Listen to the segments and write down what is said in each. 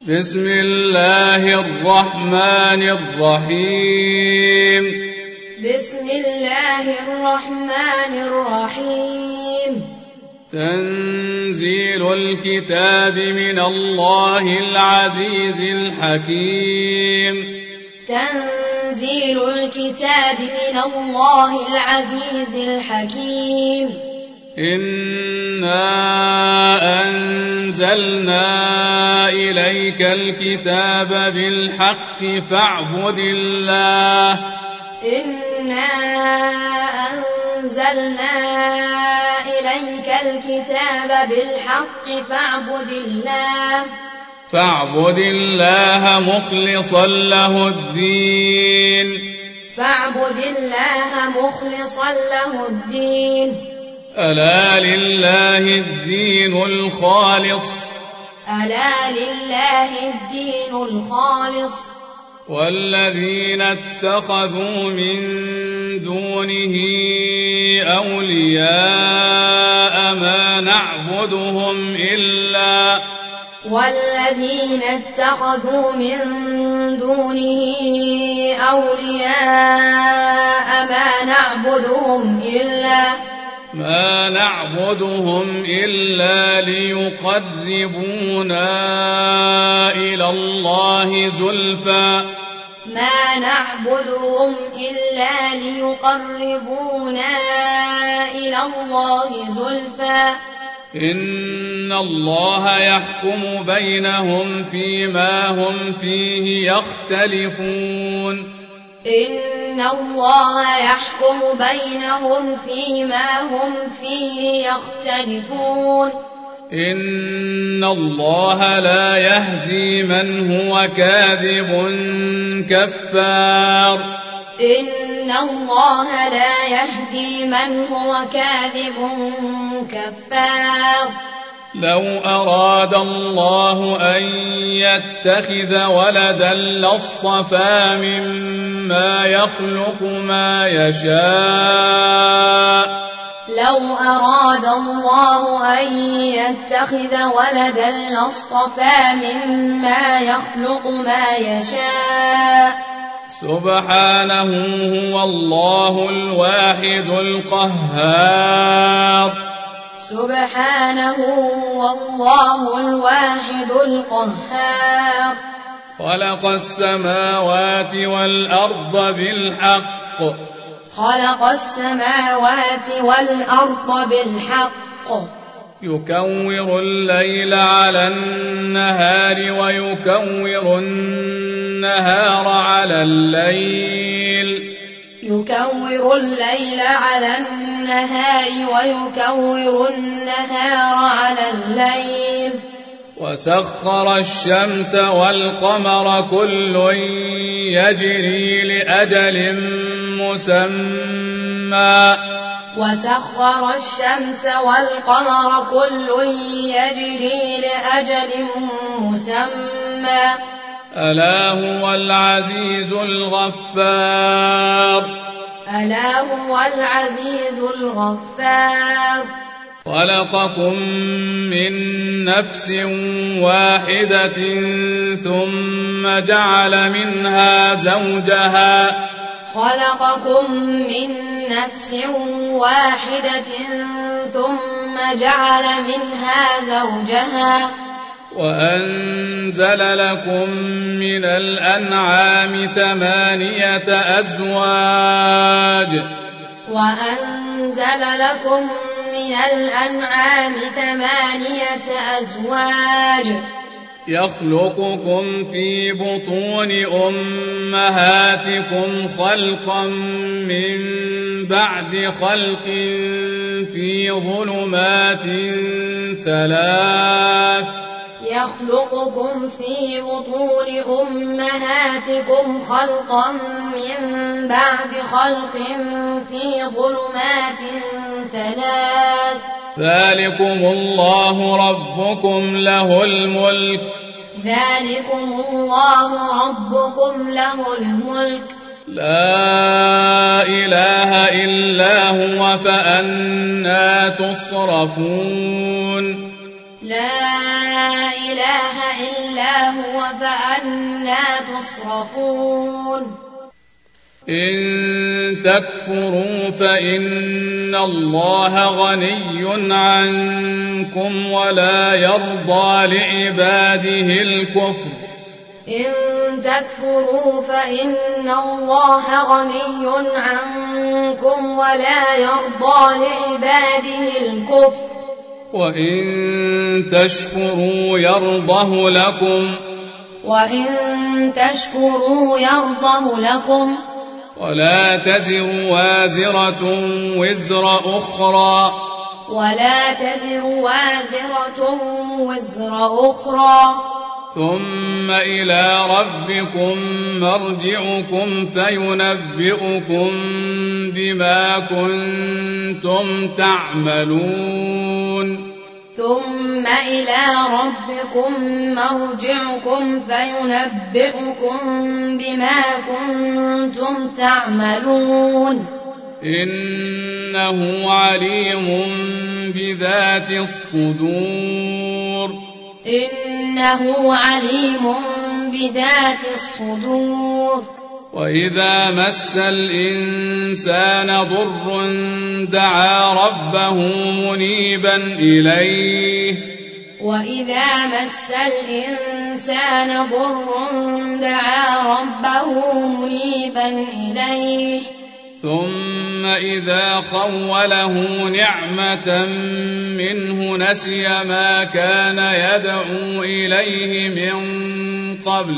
بسم الله الرحمن الرحيم. بسم الله الرحمن الرحيم. تنزيل الكتاب من الله العزيز الحكيم. تنزيل الكتاب من الله العزيز الحكيم. إنا أنزلنا إليك الكتاب بالحق فاعبد الله. إنا أنزلنا إليك الكتاب بالحق فاعبد الله مخلصا له الدين. فاعبد الله مخلصا له الدين. ألا لله الدين الخالص. ألا لله الدين الخالص. والذين اتخذوا من دونه أولياء ما نعبدهم إلا والذين اتخذوا من دونه أولياء ما نعبدهم إلا ليقربونا إلى الله زلفى. ما نعبدهم إلا ليقربونا إلى الله زلفى. إن الله يحكم بينهم فيما هم فيه يختلفون. إن الله يحكم بينهم فيما هم فيه يختلفون. إن الله لا يهدي من هو كاذب كفار. إن الله لا يهدي من هو كاذب كفار. لو أراد الله أن يتخذ ولدا لاصطفى مما يخلق ما يشاء. لو أراد الله أن يتخذ ولدا لاصطفى مما يخلق ما يشاء. سبحانه هو الله الواحد القهار. سبحانه هو الله الواحد القهار. خلق السماوات والأرض بالحق. خلق السماوات والأرض بالحق. يكور الليل على النهار ويكور النهار على الليل. يكور الليل على النهار ويكور النهار على الليل. وسخر الشمس والقمر كل يجري لأجل مسمى. وسخر الشمس والقمر كل يجري لأجل مسمى. ألا هو العزيز الغفار. ألا هو العزيز الغفار. خلقكم من نفس واحدة ثم جعل منها زوجها. خلقكم من نفس واحدة ثم جعل منها زوجها. وأنزل لكم من الأنعام 8 أزواج. وأنزل لكم من الأنعام 8 أزواج. يخلقكم في بطون أمهاتكم خلقا من بعد خلق في ظلمات 3. يخلقكم في بطون أمهاتكم خلقا من بعد خلق في ظلمات 3. ذلكم الله ربكم له الملك. ذلكم الله ربكم له الملك. لا إله إلا هو فأنى تصرفون. لا إله إلا هو فأنى تصرفون إن تكفروا فإن الله غني عنكم ولا يرضى لعباده الكفر إن تكفروا فإن الله غني عنكم ولا يرضى لعباده الكفر وإن تشكروا يرضه لكم وإن تشكروا يرضه لكم ولا تزر وازرة وزر أخرى ثم إلى ربكم مرجعكم فينبئكم بما كنتم تعملون ثم إلى ربكم مرجعكم فينبئكم بما كنتم تعملون إنه عليم بذات الصدور وإذا مس الإنسان ضر دعا ربه منيبا إليه ثم إذا خوله نعمة منه نسي ما كان يدعو إليه من قبل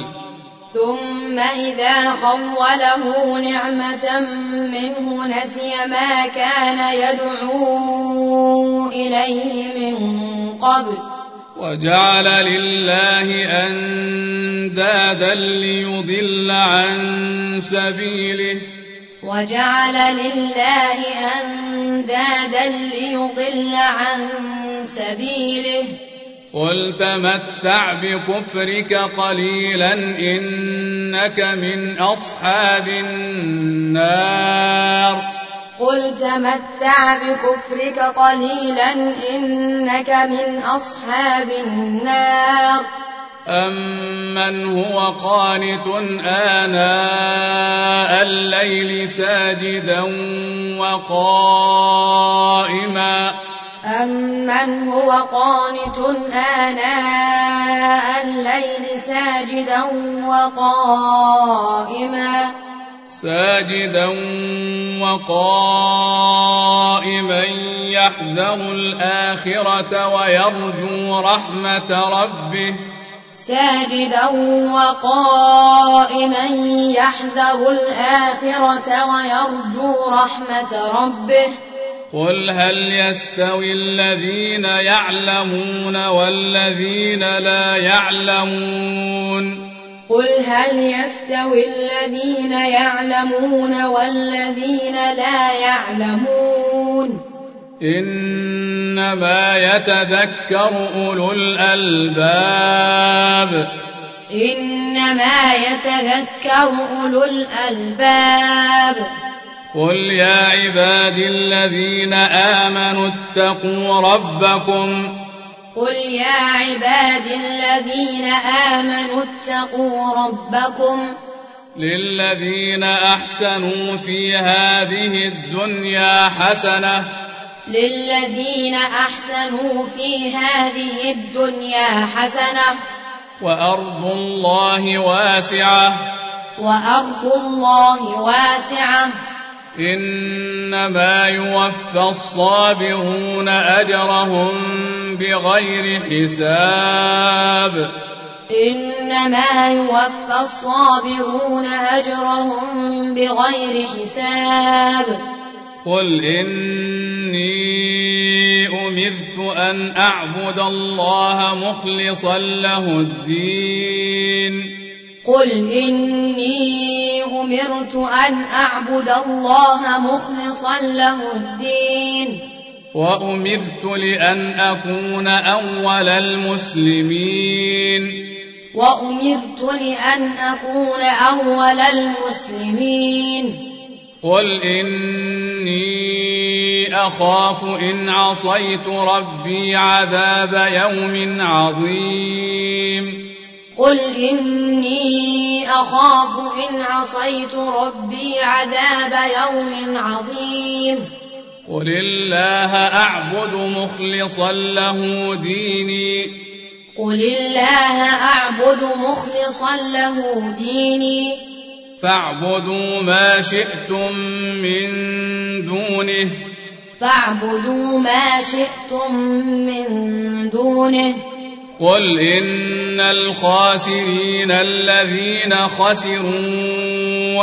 وجعل لله أندادا ليضل عن سبيله قل تمتع بكفرك قليلا إنك من أصحاب النار أمن هو قانت آناء الليل ساجدا وقائما يحذر الآخرة ويرجو رحمة ربه قل هل يستوي الذين يعلمون والذين لا يعلمون إنما يتذكر أولو الألباب قل يا عبادي الذين آمنوا اتقوا ربكم للذين أحسنوا في هذه الدنيا حسنة وأرض الله واسعة إنما يوفى الصابرون أجرهم بغير حساب قل إني أمرت أن أعبد الله مخلصا له الدين وأمرت لأن أكون أول المسلمين قل إني أخاف إن عصيت ربي عذاب يوم عظيم قل إني أخاف إن عصيت ربي عذاب يوم عظيم قل الله أعبد مخلصا له ديني قل الله أعبد مخلصا له ديني فاعبدوا ما شئتم من دونه فاعبدوا ما شئتم من دونه قل إن الخاسرين الذين خسروا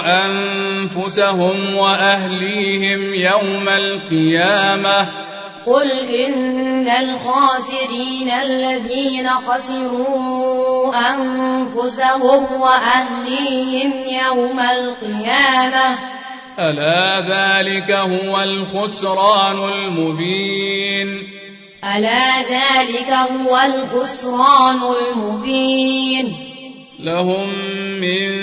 أنفسهم وأهليهم يوم القيامة قل إن الخاسرين الذين خسروا أنفسهم وأهليهم يوم القيامة ألا ذلك هو الخسران المبين ألا ذلك هو الخسران المبين لهم من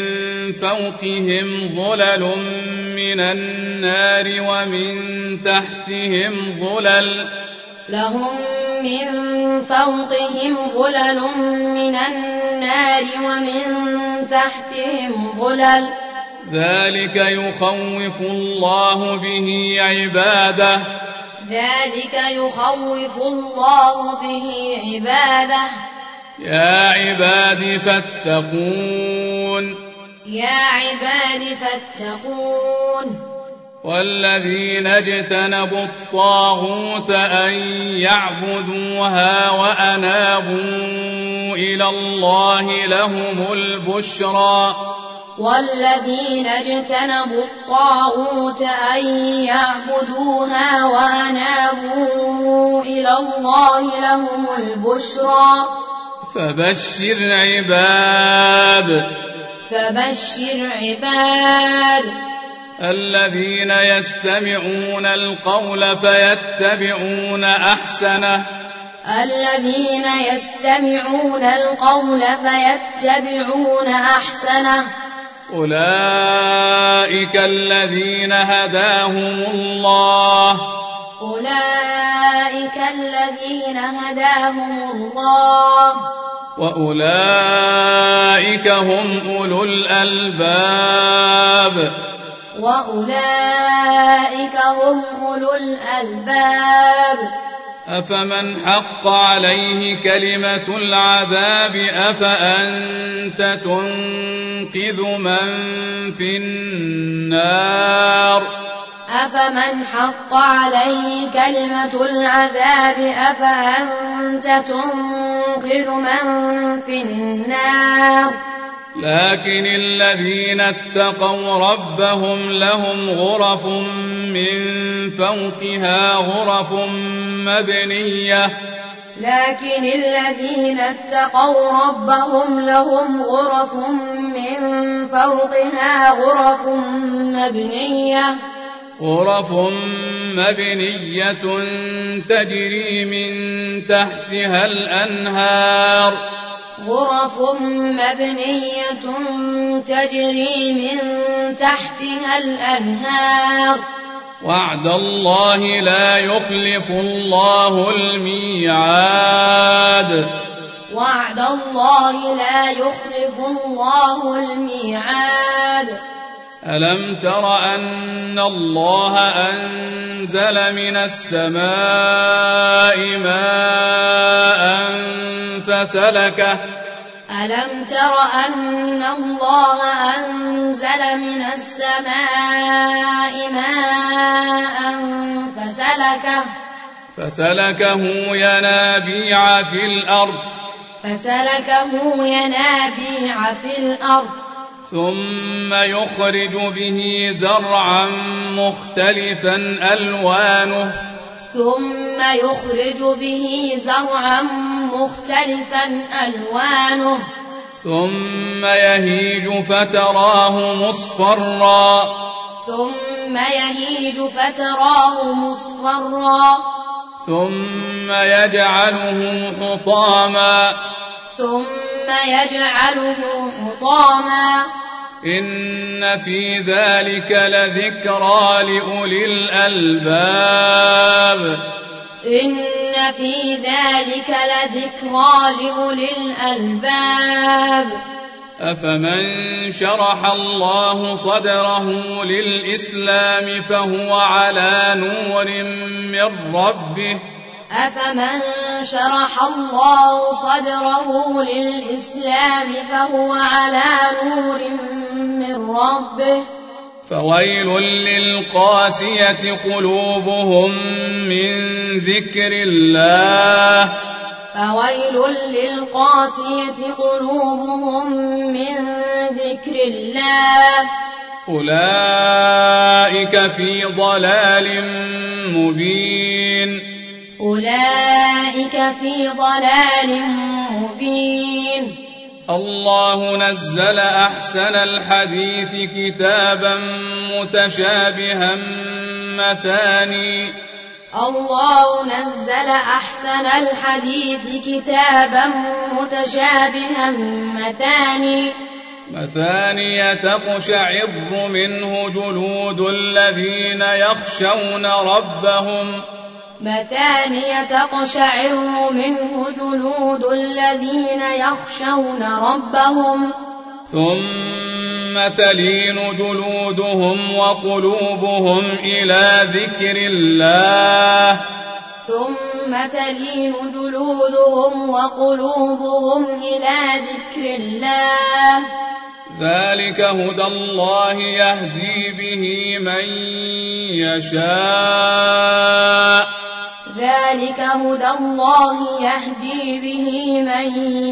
فوقهم ظلل من النار ومن تحتهم ظلل لهم من فوقهم ظلل من النار ومن تحتهم ظلل ذلك يخوف الله به عباده ذلك يخوف الله به عباده يا عباد فاتقون يا عباد فاتقون والذين اجتنبوا الطاغوت أن يعبدوها وأنابوا إلى الله لهم البشرى والذين اجتنبوا الطاغوت أن يعبدوها وأنابوا إلى الله لهم البشرى فبشر عباد الذين يستمعون القول فيتبعون أحسنه الذين يستمعون القول فيتبعون أحسنه أولئك الذين هداهم الله أولئك الذين هداهم الله وأولئك هم أولو الألباب وأولئك هم أولو الألباب أفمن حق عليه كلمة العذاب أفأنت تنقذ من في النار أفمن حق عليه كلمة العذاب أفأنت تنقذ من في النار لكن الذين اتقوا ربهم لهم غرف من فوقها غرف مبنية لكن الذين اتقوا ربهم لهم غرف من فوقها غرف مبنية تجري من تحتها الأنهار غرف مبنية تجري من تحتها الأنهار وعد الله لا يخلف الله الميعاد وعد الله لا يخلف الله الميعاد ألم تر أن الله أنزل من السماء ماء فسلكه ألم تر أن الله أنزل من السماء ماء فسلكه ينابيع في الأرض ثم يخرج به زرعا مختلفا ألوانه ثم يهيج فتراه مصفرا ثم يجعله حطاما إن في ذلك لذكرى لأولي الألباب إن في ذلك لذكرى لأولي الألباب أفمن شرح الله صدره للإسلام فهو على نور من ربه أفمن شرح الله صدره للإسلام فهو على نور من ربه فويل للقاسية قلوبهم من ذكر الله فويل للقاسية قلوبهم من ذكر الله أولئك في ضلال مبين أولئك في ضلال مبين الله نزل أحسن الحديث كتابا متشابها مثاني الله نزل أحسن الحديث كتابا متشابها مثاني تقشعر منه جلود الذين يخشون ربهم مثانية تقشعر منه جلود الذين يخشون ربهم ثم تلين جلودهم وقلوبهم إلى ذكر الله ثم تلين جلودهم وقلوبهم إلى ذكر الله ذلك هدى الله يهدي به من يشاء ذلك هدى الله يهدي به من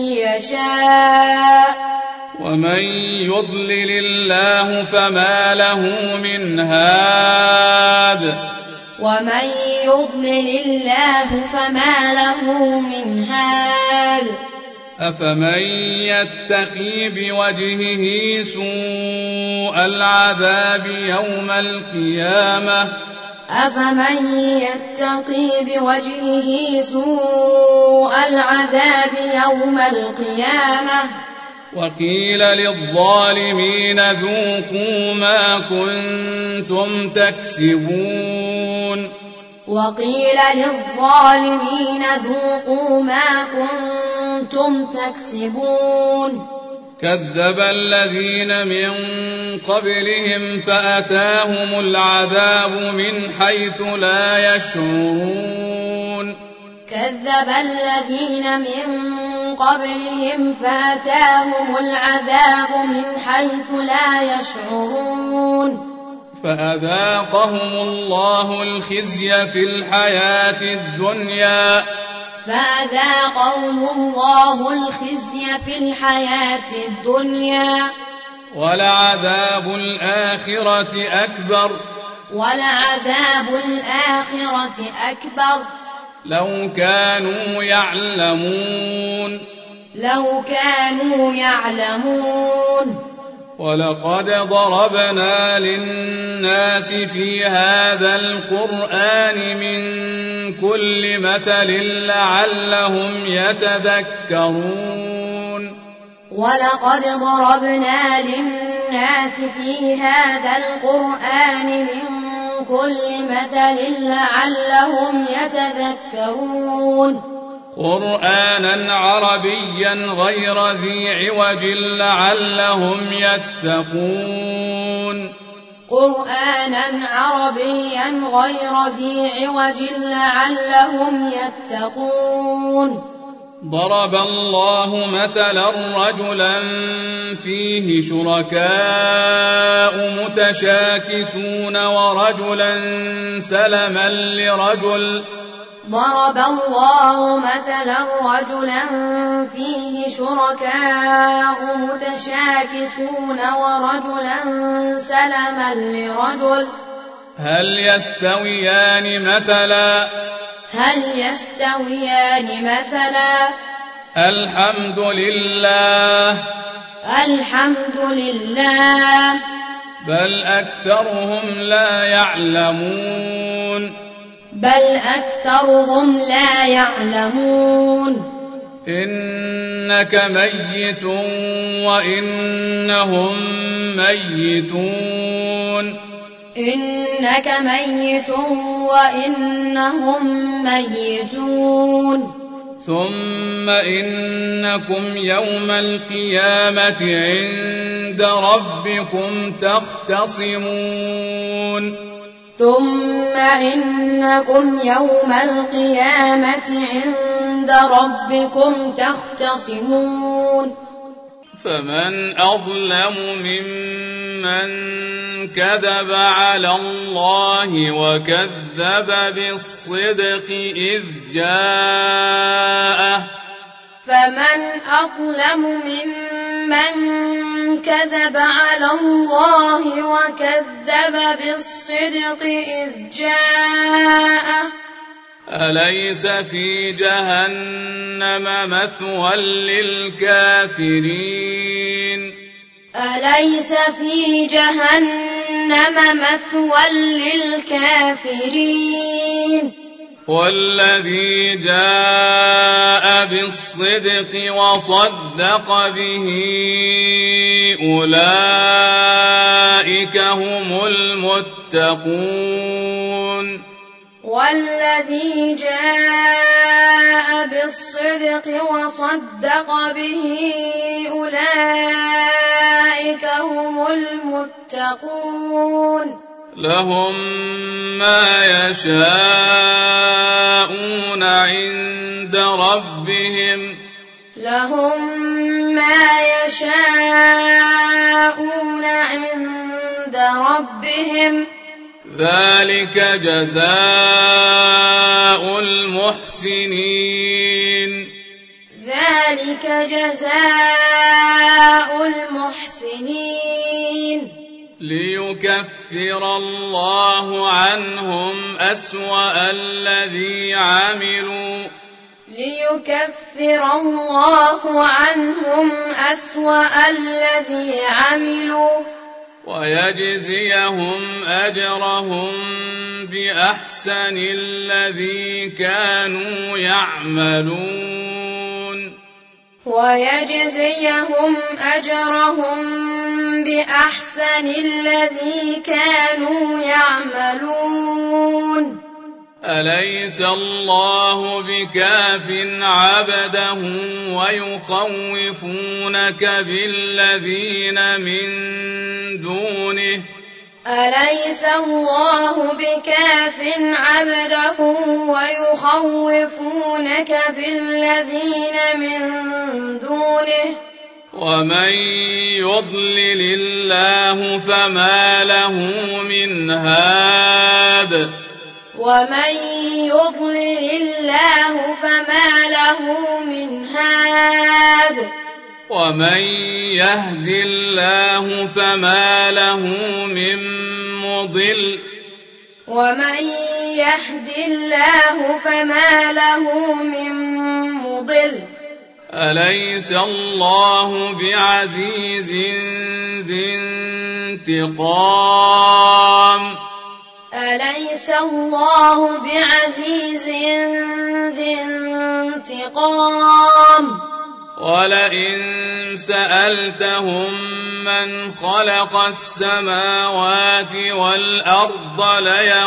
يشاء ومن يضلل الله فما له من هاد ومن يضلل الله فما له من هاد أفمن يتقي بوجهه سوء العذاب يوم القيامة أفمن يتقي بوجهه سوء العذاب يوم القيامة وقيل للظالمين ذوقوا ما كنتم تكسبون وقيل للظالمين ذوقوا ما كنتم تكسبون كذب الذين من قبلهم فأتاهم العذاب من حيث لا يشعرون كذب الذين من قبلهم فأتاهم العذاب من حيث لا يشعرون فأذاقهم الله الخزي في الحياة الدنيا فأذاقهم الله الخزي في الحياة الدنيا ولعذاب الآخرة أكبر ولعذاب الآخرة أكبر لو كانوا يعلمون ولقد ضربنا للناس في هذا القرآن من كل مثل لعلهم يتذكرون ولقد ضربنا للناس في هذا القرآن من كل مثل لعلهم يتذكرون قرآنا عربيا غير ذي عوج لعلهم يتقون قرآنا عربيا غير ذي عوج لعلهم يتقون ضرب الله مثلا رجلا فيه شركاء متشاكسون ورجلا سلما لرجل ضرب الله مثلا رجلا فيه شركاء متشاكسون ورجلا سلما لرجل هل يستويان مثلا الحمد لله بل أكثرهم لا يعلمون إنك ميت وإنهم ميتون إنك ميت وإنهم ميتون ثم إنكم يوم القيامة عند ربكم تختصمون ثم إنكم يوم القيامة عند ربكم تختصمون فمن أظلم ممن كذب على الله وكذب بالصدق إذ جاءه فمن أظلم ممن كذب على الله وكذب بالصدق إذ جاءه أليس في جهنم مثوى للكافرين أليس في جهنم مثوى للكافرين والذي جاء بالصدق وصدق به أولئك هم المتقون والذي جاء بالصدق وصدق به أولئك هم المتقون لهم ما يشاءون عند ربهم لهم ما يشاءون عند ربهم ذلك جزاء المحسنين ذلك جزاء المحسنين ليكفر الله عنهم أسوأ الذي عملوا ليكفر الله عنهم أسوأ الذي عملوا ويجزيهم أجرهم بأحسن الذي كانوا يعملون ويجزيهم أجرهم بأحسن الذي كانوا يعملون أليس الله بكاف عبده ويخوفونك بالذين من دونه أليس الله بكاف عبده ويخوفونك بالذين من دونه ومن يضلل الله فما له من هاد ومن يضلل الله فما له من هاد ومن يهد الله فما له من مضل ومن يهد الله فما له من مضل أليس الله بعزيز ذي انتقام أليس الله بعزيز ذي انتقام ولئن سألتهم من خلق السماوات والأرض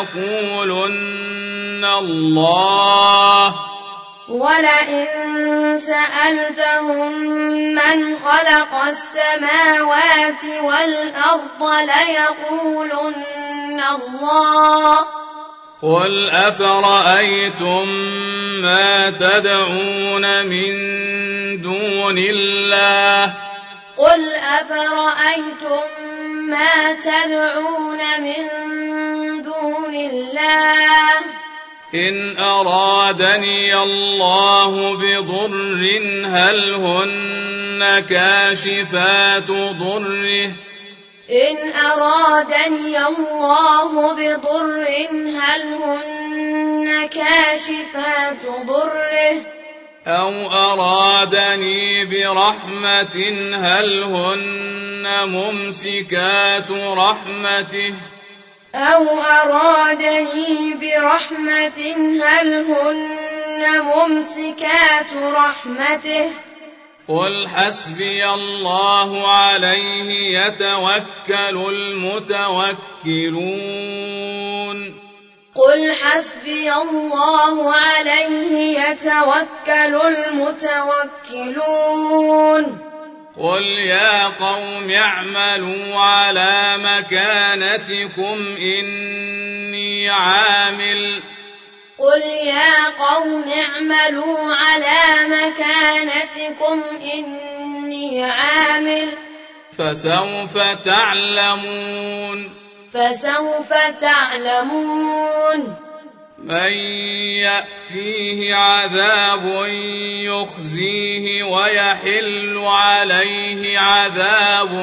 ليقولن الله ولئن سألتهم من خلق السماوات والأرض ليقولن الله قل أفرأيتم ما تدعون من دون الله قل أفرأيتم ما تدعون من دون الله إن أرادني الله بضر هل هن كاشفات ضره إن أرادني الله بضر هل هن كاشفات ضره أو أرادني برحمة هل هن ممسكات رحمته أو أرادني برحمة هل هن ممسكات رحمته قل حسبي الله عليه يتوكل المتوكلون قل حسبي الله عليه يتوكل المتوكلون قل يا قوم اعملوا على مكانتكم إني عامل قل يا قوم اعملوا على مكانتكم إني عامل فسوف تعلمون من يأتيه عذاب يخزيه ويحل عليه عذاب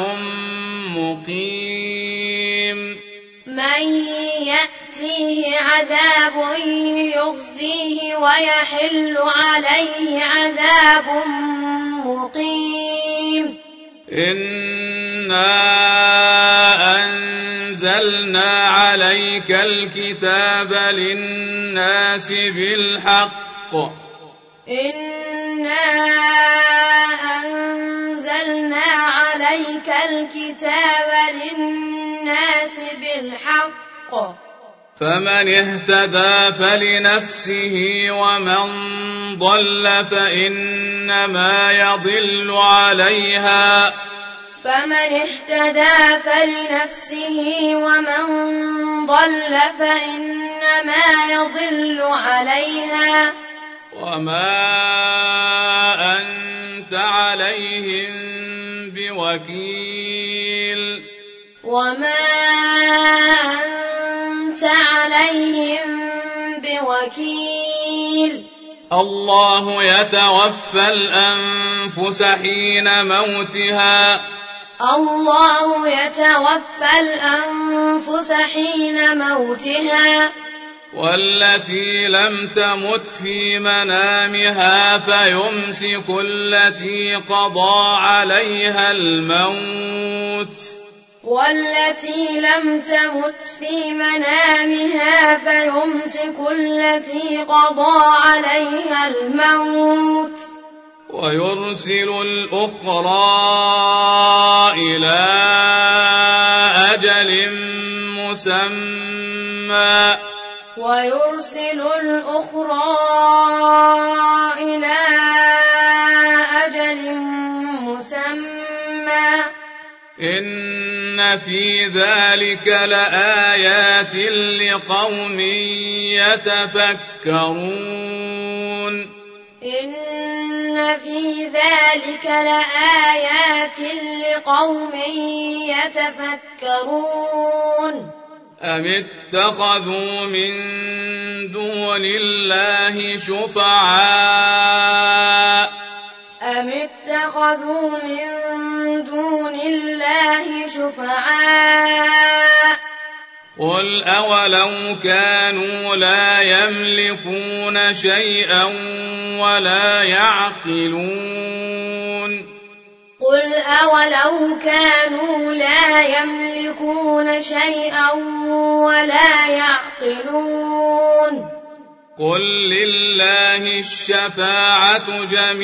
مقيم من يأتيه عذاب يخزيه ويحل عليه عذاب مقيم إنا أنزلنا عليك الكتاب للناس بالحق إنا أنزلنا عليك الكتاب للناس بالحق فمن اهتدى فلنفسه ومن ضل فإنما يضل عليها فمن اهتدى فلنفسه ومن ضل فإنما يضل عليها وما أنت عليهم بوكيل الله يتوفى الأنفس حين موتها والتي لم تمت في منامها فيمسك التي قضى عليها الموت ويرسل الأخرى إلى أجل مسمى إن في ذلك لآيات لقوم يتفكرون أم اتخذوا من دون الله شفعاء قل أولو كانوا لا يملكون شيئا ولا يعقلون قل لله الشفاعة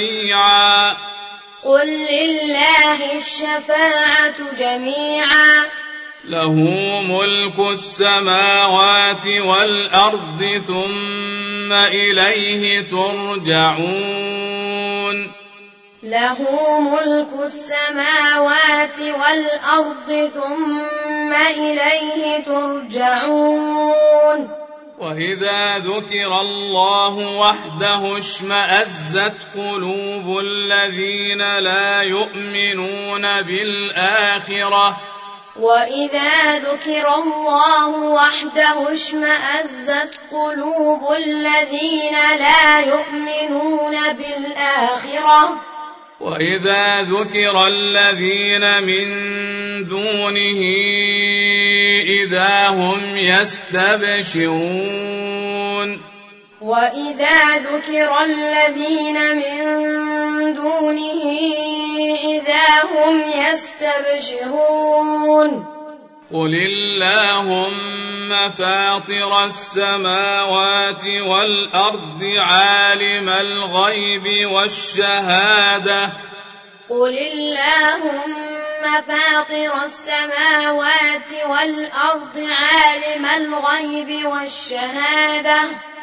جميعا له ملك السماوات والأرض ثم إليه ترجعون وإذا ذكر الله وحده اشمأزت قلوب الذين لا يؤمنون بالآخرة وإذا ذكر الذين من دونه إذا هم يستبشرون قل اللهم فاطر السماوات والأرض عالم الغيب والشهادة قل اللهم فاطر السماوات والأرض عالم الغيب والشهادة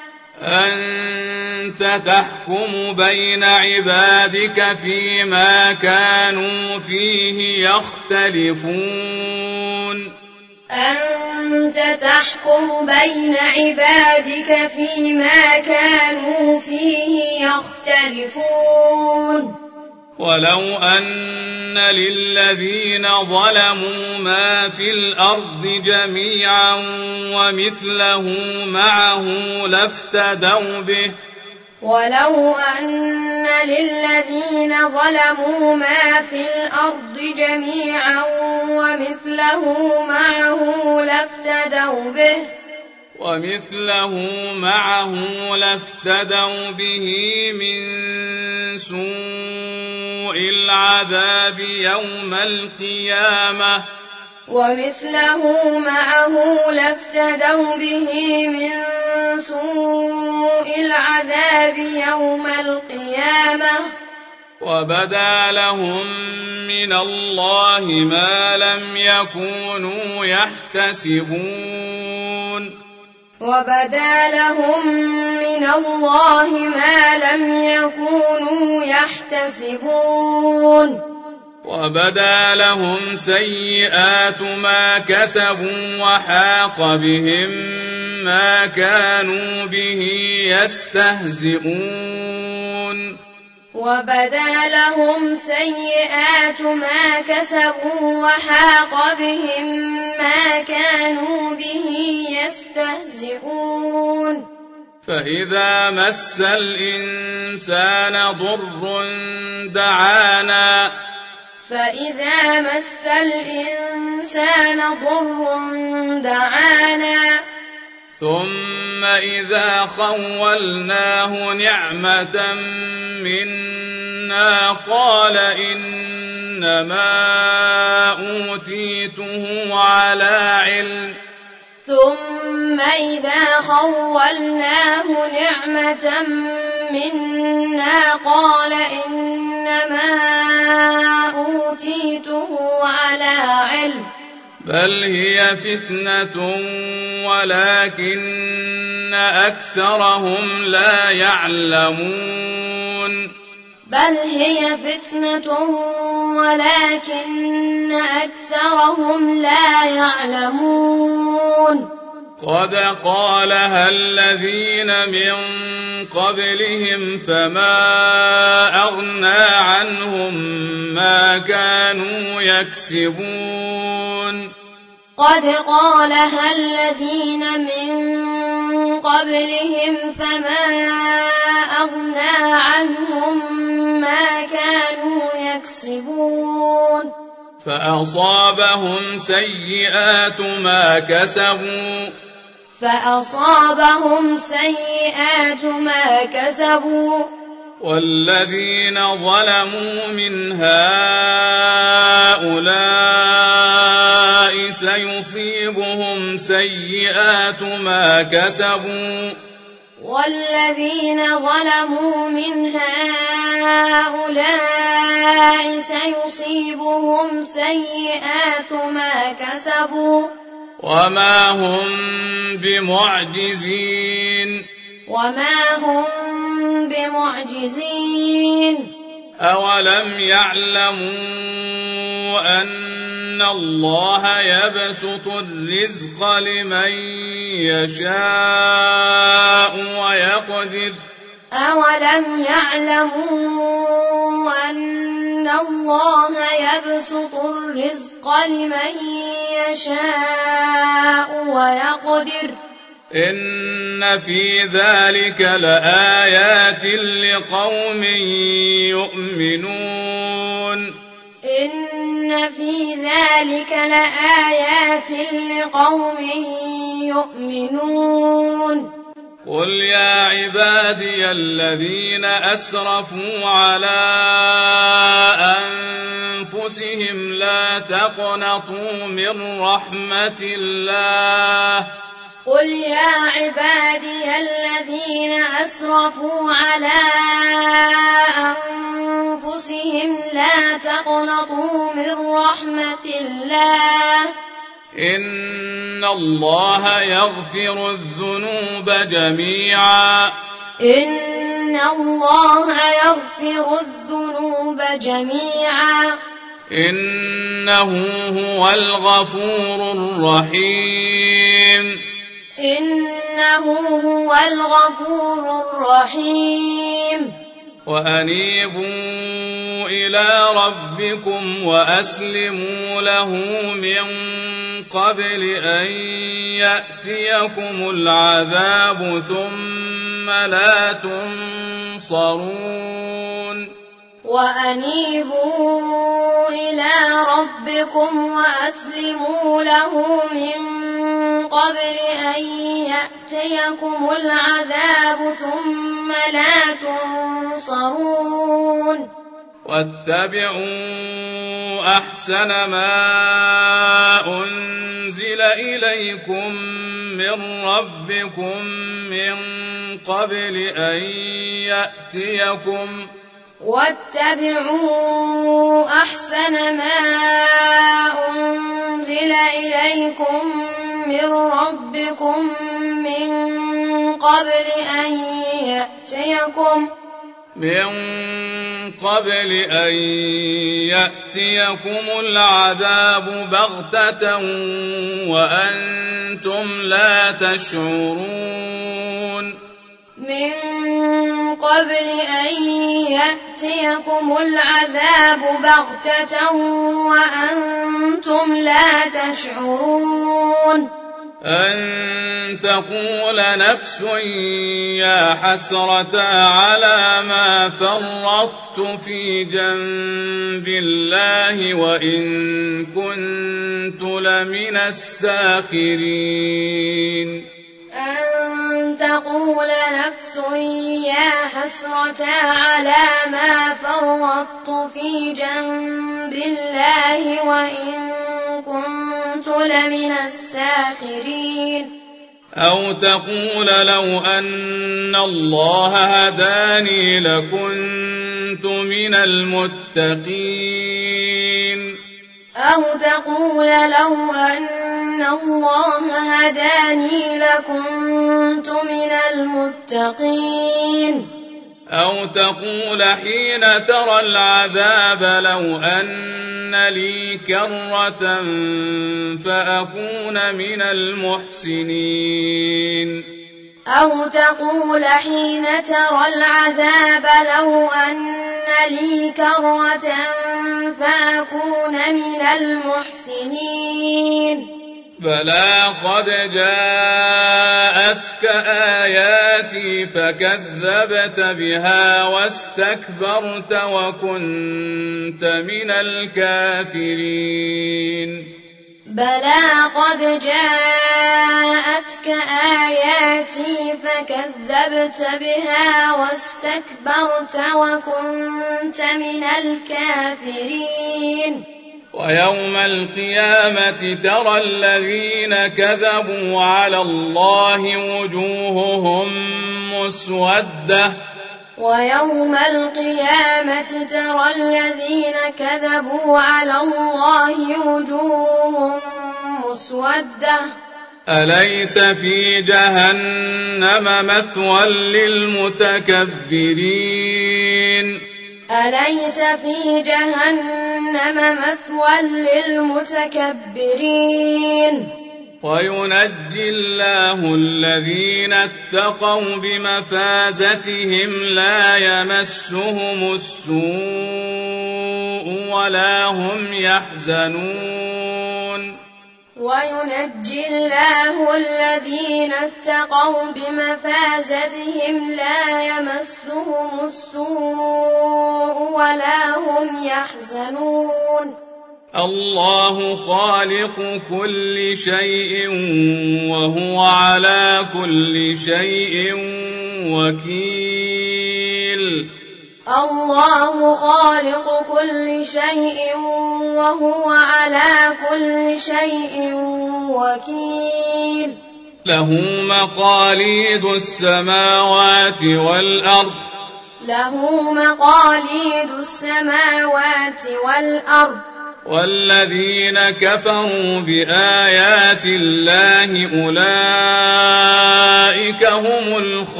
أنت تحكم بين عبادك فيما كانوا فيه يختلفون أنت تحكم بين عبادك فيما كانوا فيه يختلفون ولو أن للذين ظلموا ما في الأرض جميعا ومثله معه لافتدوا به ولو أن للذين ظلموا ما في الأرض جميعا ومثله معه لافتدوا به من سوء العذاب يوم القيامة وبدا لهم من الله ما لم يكونوا يحتسبون وبدا لهم سيئات ما كسبوا وحاق بهم ما كانوا به يستهزئون فإذا مس الإنسان ضر دعانا ثم إذا خولناه نعمة منا قال إنما أوتيته على علم بل هي فتنة ولكن أكثرهم لا يعلمون قد قالها الذين من قبلهم فما أغنى عنهم ما كانوا يكسبون فأصابهم سيئات ما كسبوا والذين ظلموا من هؤلاء سيصيبهم سيئات ما كسبوا وما هم بمعجزين أولم يعلموا أن الله يبسط الرزق لمن يشاء ويقدر إن في ذلك لآيات لقوم يؤمنون قل يا عبادي الذين أسرفوا على أنفسهم لا تقنطوا من رحمة الله قل يا عبادي الذين أسرفوا على أنفسهم لا تقنطوا من رحمة الله إن الله يغفر الذنوب جميعا إن الله يغفر الذنوب جميعا إنه هو الغفور الرحيم إنه هو الغفور الرحيم وأنيبوا إلى ربكم وأسلموا له من قبل أن يأتيكم العذاب ثم لا تنصرون وأنيبوا إلى ربكم وأسلموا له من قبل أن يأتيكم العذاب ثم لا تنصرون واتبعوا أحسن ما أنزل إليكم من ربكم من قبل أن يأتيكم واتبعوا أحسن ما أنزل إليكم من ربكم من قبل أن يأتيكم العذاب بغتة وأنتم لا تشعرون من قبل أن يأتيكم العذاب بغتة وأنتم لا تشعرون أن تقول نفس يا حسرة على ما فرطت في جنب الله وإن كنت لمن الساخرين أن تقول نفس يا حسرة على ما فرطت في جنب الله وإن كنت لمن الساخرين أو تقول لو أن الله هداني لكنت من المتقين أو تقول لو أن الله هداني لكنت من المتقين أو تقول حين ترى العذاب لو أن لي كرة فأكون من المحسنين أو تقول حين ترى العذاب لو أن لي كرة فأكون من المحسنين بلى قد جاءتك آياتي فكذبت بها واستكبرت وكنت من الكافرين بلى قد جاءتك آياتي فكذبت بها واستكبرت وكنت من الكافرين ويوم القيامة ترى الذين كذبوا على الله وجوههم مسودة ويوم القيامة ترى الذين كذبوا على الله وجوههم مسودة أليس في جهنم مثوى للمتكبرين أليس في جهنم مثوى للمتكبرين وينجي الله الذين اتقوا بمفازتهم لا يمسهم السوء ولا هم يحزنون وينجي الله الذين اتقوا بمفازتهم لا يمسهم السوء ولا هم يحزنون الله خالق كل شيء وهو على كل شيء وكيل الله خالق كل شيء وهو على كل شيء وكيل له مقاليد السماوات والأرض له مقاليد السماوات والأرض والذين كفروا بآيات الله أولئك هم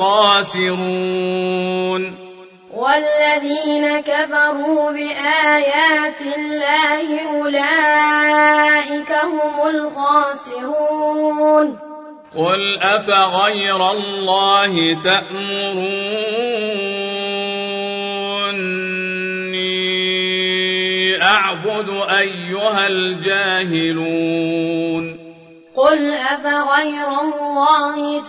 الخاسرون والذين كفروا بآيات الله أولئك هم الخاسرون قل أفغير الله تأمروني أعبد أيها الجاهلون قل أفغير الله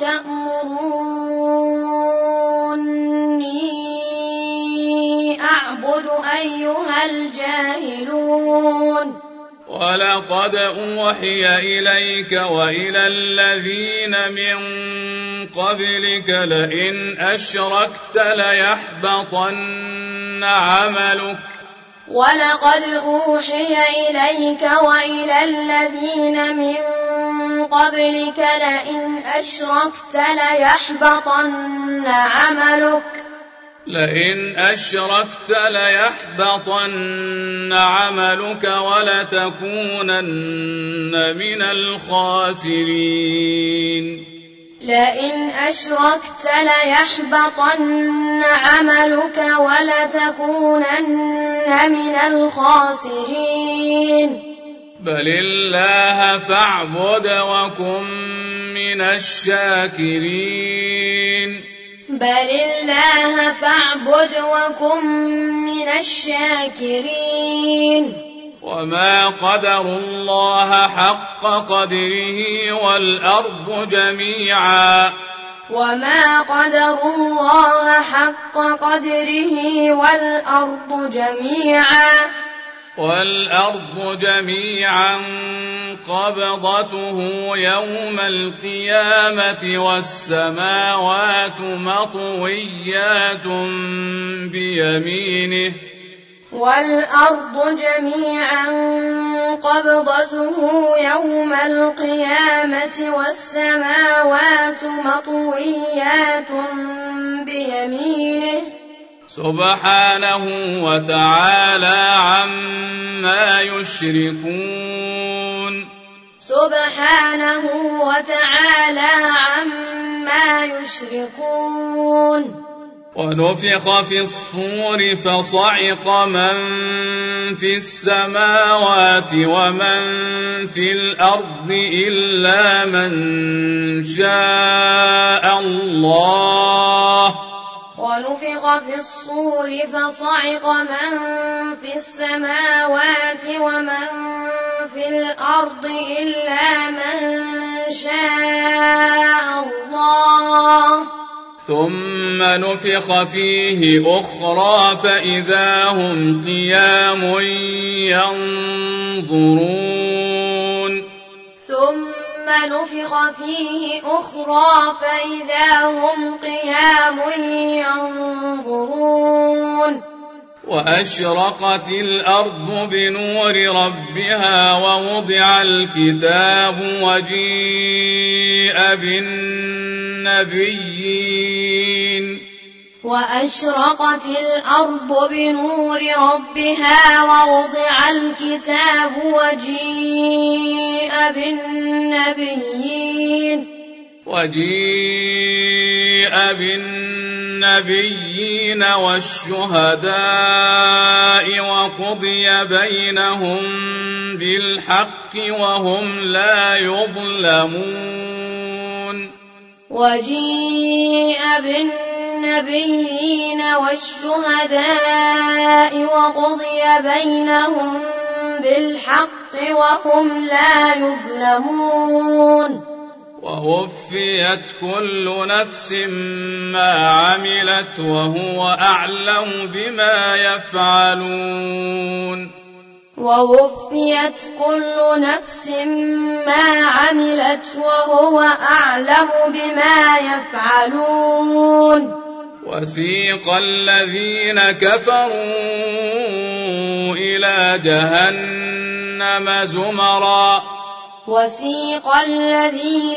تأمروني أعبد أيها الجاهلون ولقد أوحي إليك وإلى الذين من قبلك لئن أشركت ليحبطن عملك ولقد أوحي إليك وإلى الذين من قبلك لئن أشركت ليحبطن عملك ولتكونن من الخاسرين لئن أشركت ليحبطن عملك ولتكونن من الخاسرين بل الله فاعبد وكن من الشاكرين بل الله فاعبد وكن من الشاكرين وما قدروا الله حق قدره والأرض جميعا والأرض جميعا قبضته يوم القيامة والسماوات مطويات بيمينه سبحانه وتعالى عما يشركون ونفخ في الصور فصعق من في السماوات ومن في الأرض إلا من شاء الله ونفخ في الصور فصعق من في السماوات ومن في الأرض إلا من شاء الله ثم نفخ فيه أخرى فإذا هم قيام ينظرون وأشرقت الأرض بنور ربها ووضع الكتاب وجيء بالنبيين والشهداء وقضي بينهم بالحق وهم لا يظلمون وجيء بالنبيين والشهداء وقضي بينهم بالحق وهم لا يظلمون ووفيت كل نفس ما عملت وهو أعلم بما يفعلون وسيق الذين كفروا إلى جهنم زمرا وسيق الذين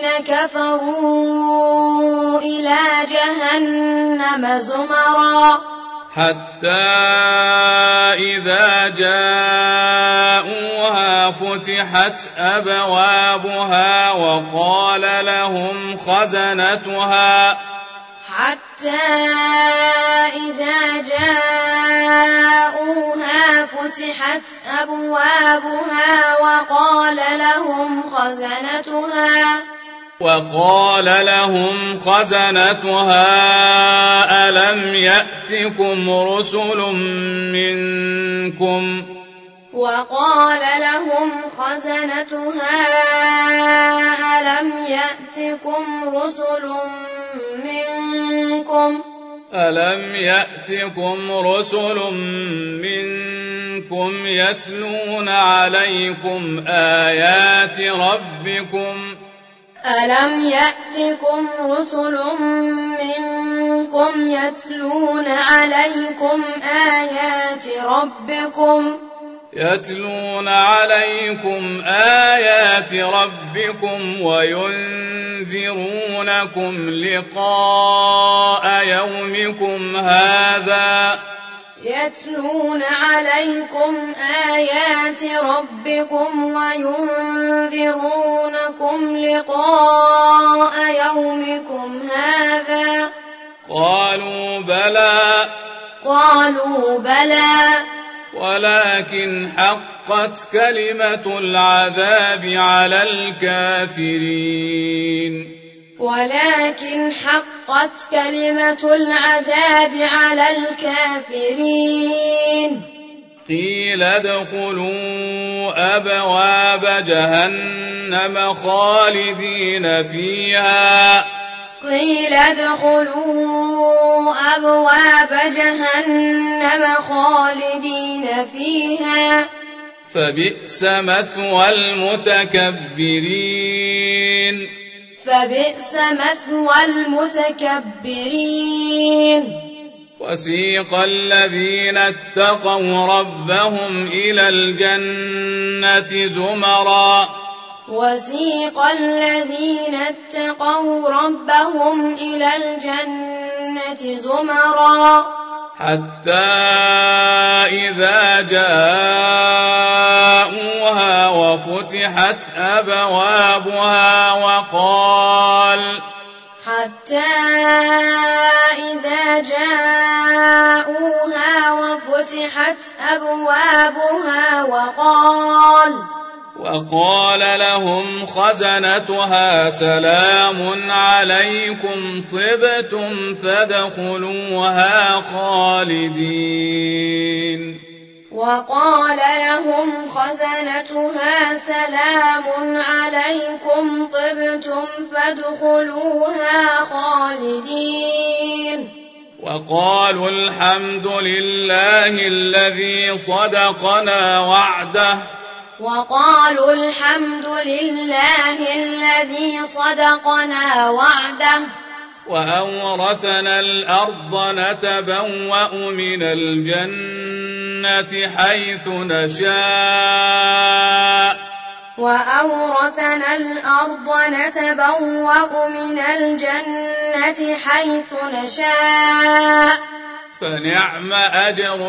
كفروا إلى جهنم زمرا حتى إذا جاءوها فتحت أبوابها وقال لهم خزنتها وقال لهم خزنتها ألم يأتكم رسل منكم يتلون عليكم آيات ربكم وينذرونكم لقاء يومكم هذا قالوا بلى ولكن حقت كلمة العذاب على الكافرين قيل ادخلوا أبواب جهنم خالدين فيها فبئس مثوى المتكبرين وسيق الذين اتقوا ربهم إلى الجنة زمرا حتى إذا جاءوها وفتحت أبوابها وقال لهم خزنتها سلام عليكم طبتم فادخلوها خالدين وقالوا الحمد لله الذي صدقنا وعده وأورثنا الأرض نتبوأ من الجنة حيث نشاء فنعم أجر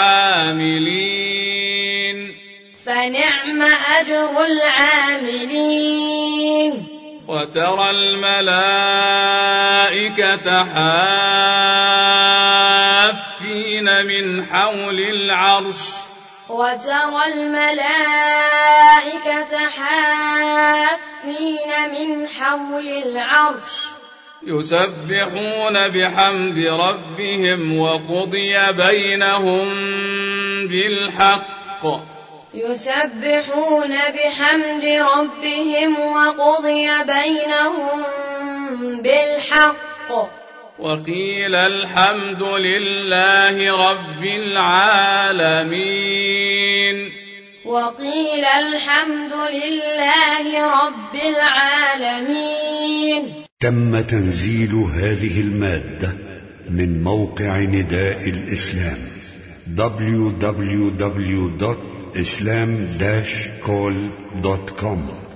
العاملين وترى الملائكة حافين من حول العرش يسبحون بحمد ربهم وقضي بينهم بالحق وقيل الحمد لله رب العالمين تم تنزيل هذه المادة من موقع نداء الإسلام www.islam-call.com